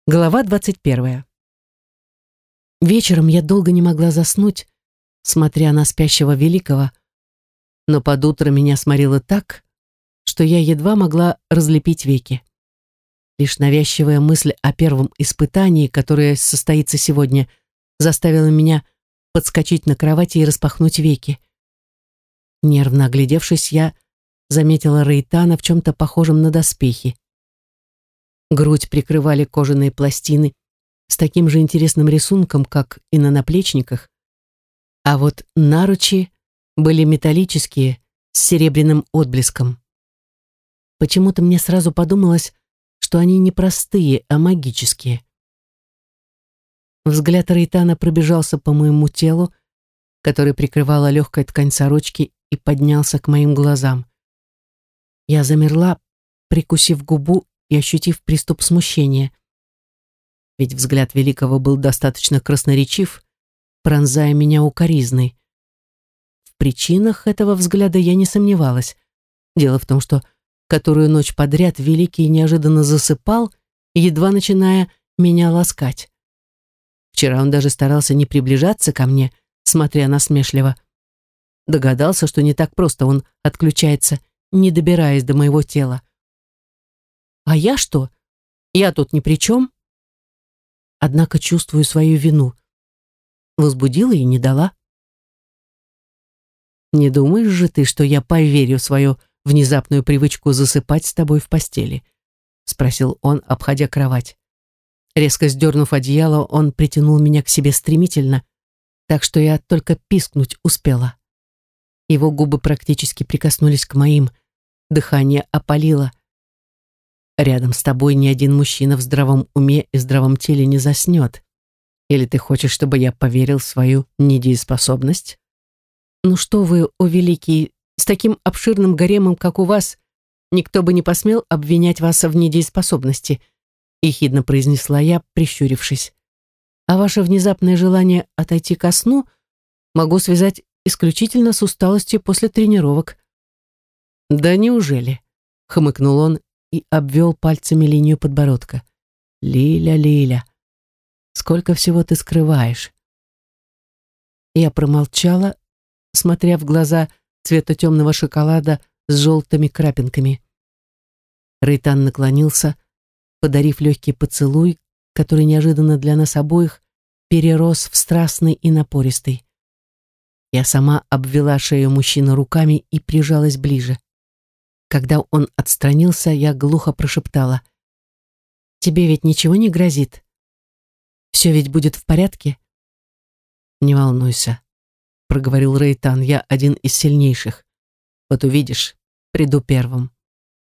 Глава 21. Вечером я долго не могла заснуть, смотря на спящего великого, но под утро меня сморило так, что я едва могла разлепить веки. Лишь навязчивая мысль о первом испытании, которое состоится сегодня, заставила меня подскочить на кровати и распахнуть веки. Нервно оглядевшись, я заметила Рейтана в чем-то похожем на доспехи. Грудь прикрывали кожаные пластины с таким же интересным рисунком, как и на наплечниках, а вот наручи были металлические, с серебряным отблеском. Почему-то мне сразу подумалось, что они не простые, а магические. Взгляд Рейтана пробежался по моему телу, который прикрывала легкая ткань сорочки, и поднялся к моим глазам. Я замерла, прикусив губу и ощутив приступ смущения. Ведь взгляд великого был достаточно красноречив, пронзая меня укоризной. В причинах этого взгляда я не сомневалась. Дело в том, что которую ночь подряд великий неожиданно засыпал, едва начиная меня ласкать. Вчера он даже старался не приближаться ко мне, смотря насмешливо. Догадался, что не так просто он отключается, не добираясь до моего тела. А я что? Я тут ни при чем. Однако чувствую свою вину. Возбудила и не дала. Не думаешь же ты, что я поверю в свою внезапную привычку засыпать с тобой в постели? Спросил он, обходя кровать. Резко сдернув одеяло, он притянул меня к себе стремительно, так что я только пискнуть успела. Его губы практически прикоснулись к моим, дыхание опалило. Рядом с тобой ни один мужчина в здравом уме и здравом теле не заснет. Или ты хочешь, чтобы я поверил в свою недееспособность? Ну что вы, о великий, с таким обширным гаремом, как у вас, никто бы не посмел обвинять вас в недееспособности, ехидно произнесла я, прищурившись. А ваше внезапное желание отойти ко сну могу связать исключительно с усталостью после тренировок. Да неужели? Хмыкнул он и обвел пальцами линию подбородка. Лиля, Лиля, сколько всего ты скрываешь? Я промолчала, смотря в глаза цвета темного шоколада с желтыми крапинками. Рейтан наклонился, подарив легкий поцелуй, который неожиданно для нас обоих перерос в страстный и напористый. Я сама обвела шею мужчины руками и прижалась ближе. Когда он отстранился, я глухо прошептала: «Тебе ведь ничего не грозит? Все ведь будет в порядке?» «Не волнуйся», — проговорил Рейтан, — «я один из сильнейших. Вот увидишь, приду первым».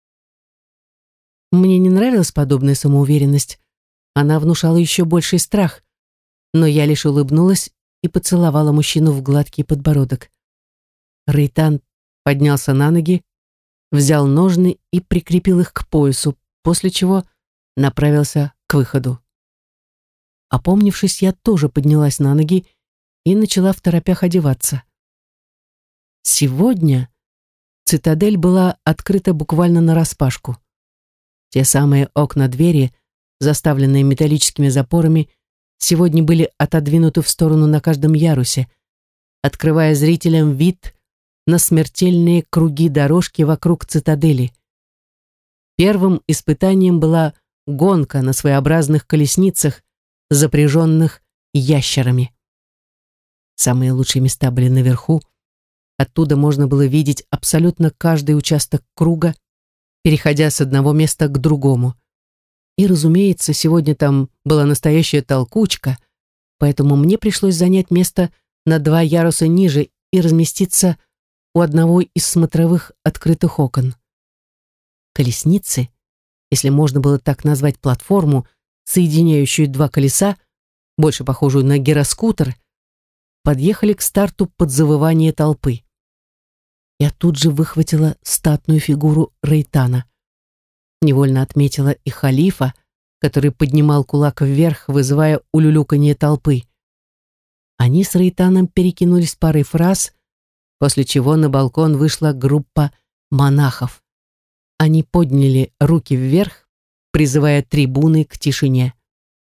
Мне не нравилась подобная самоуверенность. Она внушала еще больший страх, но я лишь улыбнулась и поцеловала мужчину в гладкий подбородок. Рейтан поднялся на ноги, взял ножны и прикрепил их к поясу, после чего направился к выходу. Опомнившись, я тоже поднялась на ноги и начала второпях одеваться. Сегодня цитадель была открыта буквально нараспашку. Те самые окна-двери, заставленные металлическими запорами, сегодня были отодвинуты в сторону на каждом ярусе, открывая зрителям вид на смертельные круги дорожки вокруг цитадели. Первым испытанием была гонка на своеобразных колесницах, запряженных ящерами. Самые лучшие места были наверху. Оттуда можно было видеть абсолютно каждый участок круга, переходя с одного места к другому. И, разумеется, сегодня там была настоящая толкучка, поэтому мне пришлось занять место на 2 яруса ниже и разместиться у одного из смотровых открытых окон. Колесницы, если можно было так назвать платформу, соединяющую 2 колеса, больше похожую на гироскутер, подъехали к старту под завывание толпы. Я тут же выхватила статную фигуру Рейтана. Невольно отметила и халифа, который поднимал кулак вверх, вызывая улюлюканье толпы. Они с Рейтаном перекинулись парой фраз, после чего на балкон вышла группа монахов. Они подняли руки вверх, призывая трибуны к тишине.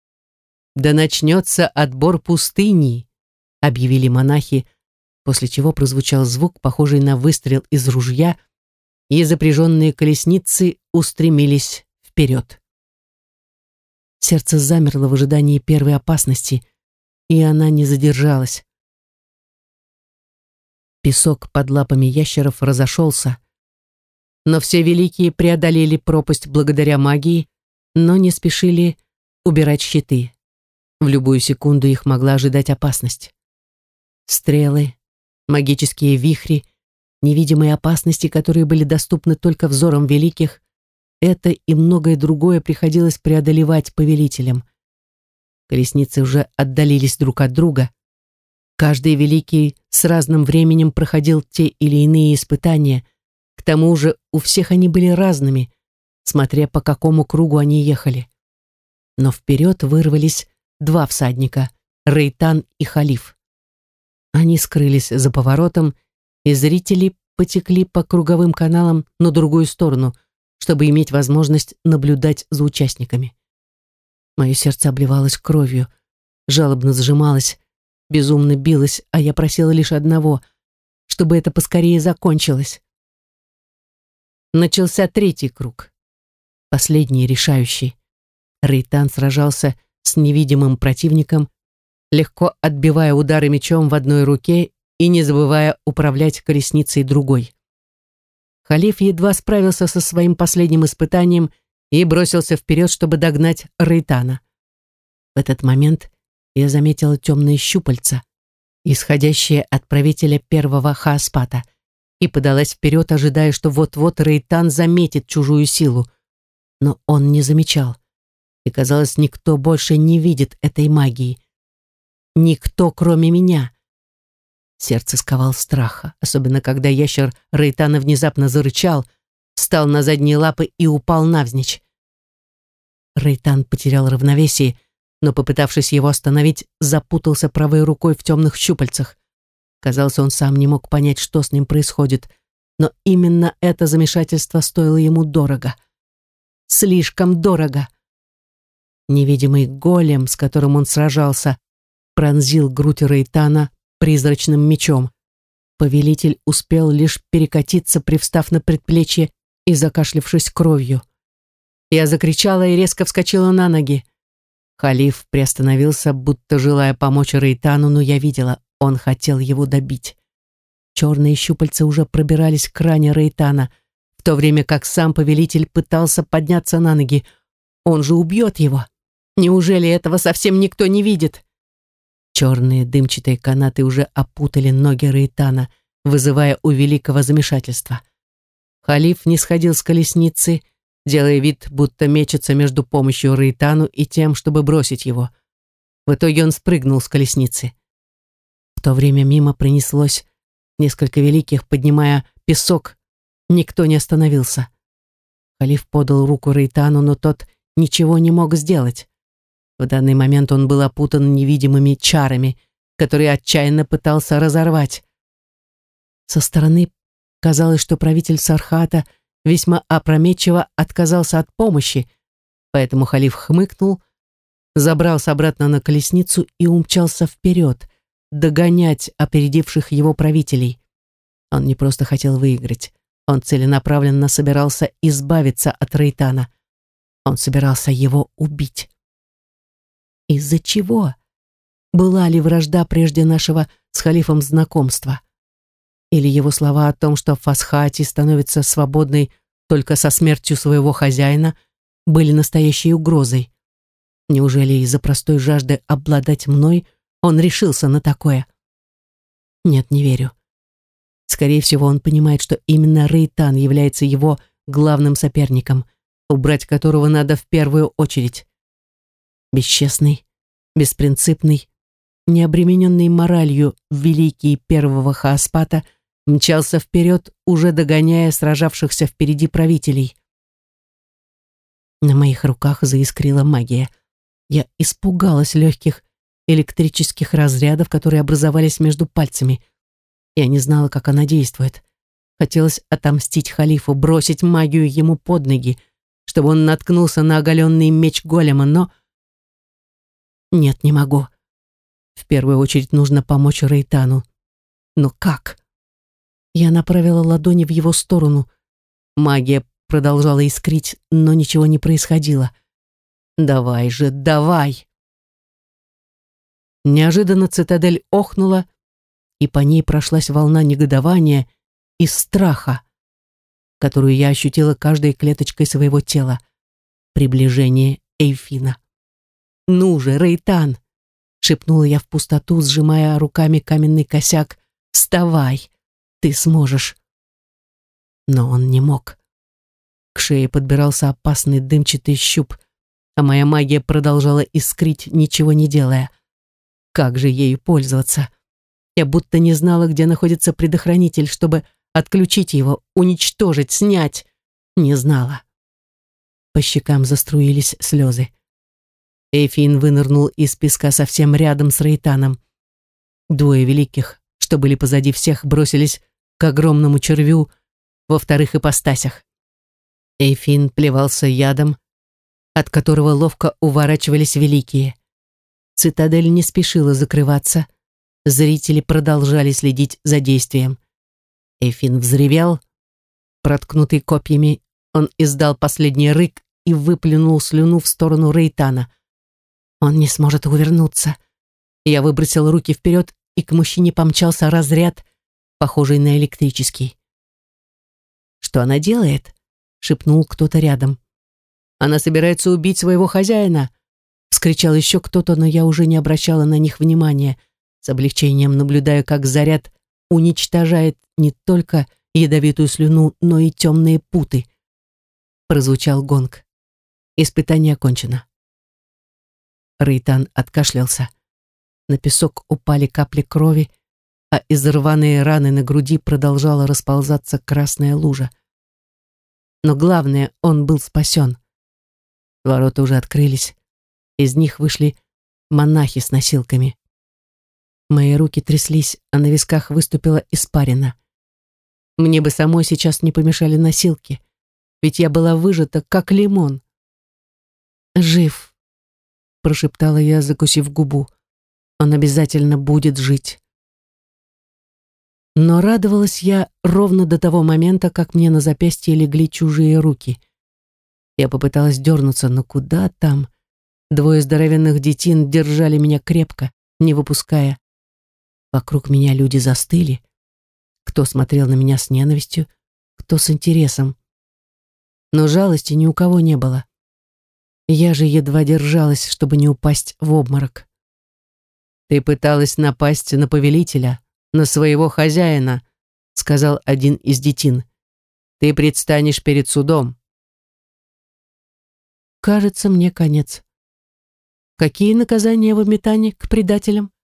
«Да начнется отбор пустыни», — объявили монахи, после чего прозвучал звук, похожий на выстрел из ружья, и запряженные колесницы устремились вперед. Сердце замерло в ожидании первой опасности, и она не задержалась. Песок под лапами ящеров разошелся, но все великие преодолели пропасть благодаря магии, но не спешили убирать щиты. В любую секунду их могла ожидать опасность. Стрелы, магические вихри, невидимые опасности, которые были доступны только взорам великих, это и многое другое приходилось преодолевать повелителям. Колесницы уже отдалились друг от друга. Каждый великий с разным временем проходил те или иные испытания. К тому же у всех они были разными, смотря по какому кругу они ехали. Но вперед вырвались два всадника — Рейтан и Халиф. Они скрылись за поворотом, и зрители потекли по круговым каналам на другую сторону, чтобы иметь возможность наблюдать за участниками. Мое сердце обливалось кровью, жалобно сжималось, безумно билось, а я просила лишь одного, чтобы это поскорее закончилось. Начался третий круг, последний, решающий. Рейтан сражался с невидимым противником, легко отбивая удары мечом в одной руке и не забывая управлять колесницей другой. Халиф едва справился со своим последним испытанием и бросился вперед, чтобы догнать Рейтана. В этот момент я заметила темные щупальца, исходящие от правителя первого Хааспата, и подалась вперед, ожидая, что вот-вот Рейтан заметит чужую силу. Но он не замечал, и, казалось, никто больше не видит этой магии. Никто, кроме меня. Сердце сковал страх, особенно когда ящер Рейтана внезапно зарычал, встал на задние лапы и упал навзничь. Рейтан потерял равновесие, но, попытавшись его остановить, запутался правой рукой в темных щупальцах. Казалось, он сам не мог понять, что с ним происходит, но именно это замешательство стоило ему дорого. Слишком дорого. Невидимый голем, с которым он сражался, пронзил грудь Рейтана призрачным мечом. Повелитель успел лишь перекатиться, привстав на предплечье и закашлявшись кровью. Я закричала и резко вскочила на ноги. Халиф приостановился, будто желая помочь Рейтану, но я видела, он хотел его добить. Черные щупальца уже пробирались к ране Рейтана, в то время как сам повелитель пытался подняться на ноги. Он же убьет его. Неужели этого совсем никто не видит? Черные дымчатые канаты уже опутали ноги Рейтана, вызывая у великого замешательства. Халиф не сходил с колесницы, делая вид, будто мечется между помощью Рейтану и тем, чтобы бросить его. В итоге он спрыгнул с колесницы. В то время мимо пронеслось несколько великих, поднимая песок. Никто не остановился. Халиф подал руку Рейтану, но тот ничего не мог сделать. В данный момент он был опутан невидимыми чарами, которые отчаянно пытался разорвать. Со стороны казалось, что правитель Сархата весьма опрометчиво отказался от помощи, поэтому Халиф хмыкнул, забрался обратно на колесницу и умчался вперед, догонять опередивших его правителей. Он не просто хотел выиграть, он целенаправленно собирался избавиться от Рейтана. Он собирался его убить. Из-за чего? Была ли вражда прежде нашего с Халифом знакомства? Или его слова о том, что Фасхати становится свободной только со смертью своего хозяина, были настоящей угрозой? Неужели из-за простой жажды обладать мной он решился на такое? Нет, не верю. Скорее всего, он понимает, что именно Рейтан является его главным соперником, убрать которого надо в первую очередь. Бесчестный, беспринципный, необремененный моралью великий первого Хааспата мчался вперед, уже догоняя сражавшихся впереди правителей. На моих руках заискрила магия. Я испугалась легких электрических разрядов, которые образовались между пальцами. Я не знала, как она действует. Хотелось отомстить Халифу, бросить магию ему под ноги, чтобы он наткнулся на оголенный меч голема, но Нет, не могу. В первую очередь нужно помочь Рейтану. Но как? Я направила ладони в его сторону. Магия продолжала искрить, но ничего не происходило. «Давай же, давай!» Неожиданно цитадель охнула, и по ней прошлась волна негодования и страха, которую я ощутила каждой клеточкой своего тела. Приближение Эйфина. «Ну же, Рейтан!» — шепнула я в пустоту, сжимая руками каменный косяк. «Вставай! Ты сможешь!» Но он не мог. К шее подбирался опасный дымчатый щуп, а моя магия продолжала искрить, ничего не делая. Как же ею пользоваться? Я будто не знала, где находится предохранитель, чтобы отключить его, уничтожить, снять. Не знала. По щекам заструились слезы. Эйфин вынырнул из песка совсем рядом с Рейтаном. Двое великих, что были позади всех, бросились к огромному червю во вторых ипостасях. Эйфин плевался ядом, от которого ловко уворачивались великие. Цитадель не спешила закрываться. Зрители продолжали следить за действием. Эйфин взревел. Проткнутый копьями, он издал последний рык и выплюнул слюну в сторону Рейтана. Он не сможет увернуться. Я выбросил руки вперед, и к мужчине помчался разряд, похожий на электрический. «Что она делает?» — шепнул кто-то рядом. «Она собирается убить своего хозяина!» — вскричал еще кто-то, но я уже не обращала на них внимания, с облегчением наблюдая, как заряд уничтожает не только ядовитую слюну, но и темные путы. Прозвучал гонг. Испытание окончено. Рейтан откашлялся. На песок упали капли крови, а из рваной раны на груди продолжала расползаться красная лужа. Но главное, он был спасен. Ворота уже открылись. Из них вышли монахи с носилками. Мои руки тряслись, а на висках выступила испарина. Мне бы самой сейчас не помешали носилки, ведь я была выжата, как лимон. «Жив», — прошептала я, закусив губу. «Он обязательно будет жить». Но радовалась я ровно до того момента, как мне на запястье легли чужие руки. Я попыталась дернуться, но куда там? Двое здоровенных детин держали меня крепко, не выпуская. Вокруг меня люди застыли. Кто смотрел на меня с ненавистью, кто с интересом. Но жалости ни у кого не было. Я же едва держалась, чтобы не упасть в обморок. «Ты пыталась напасть на повелителя, на своего хозяина», — сказал один из детин. «Ты предстанешь перед судом». Кажется, мне конец. Какие наказания в Эмитане к предателям?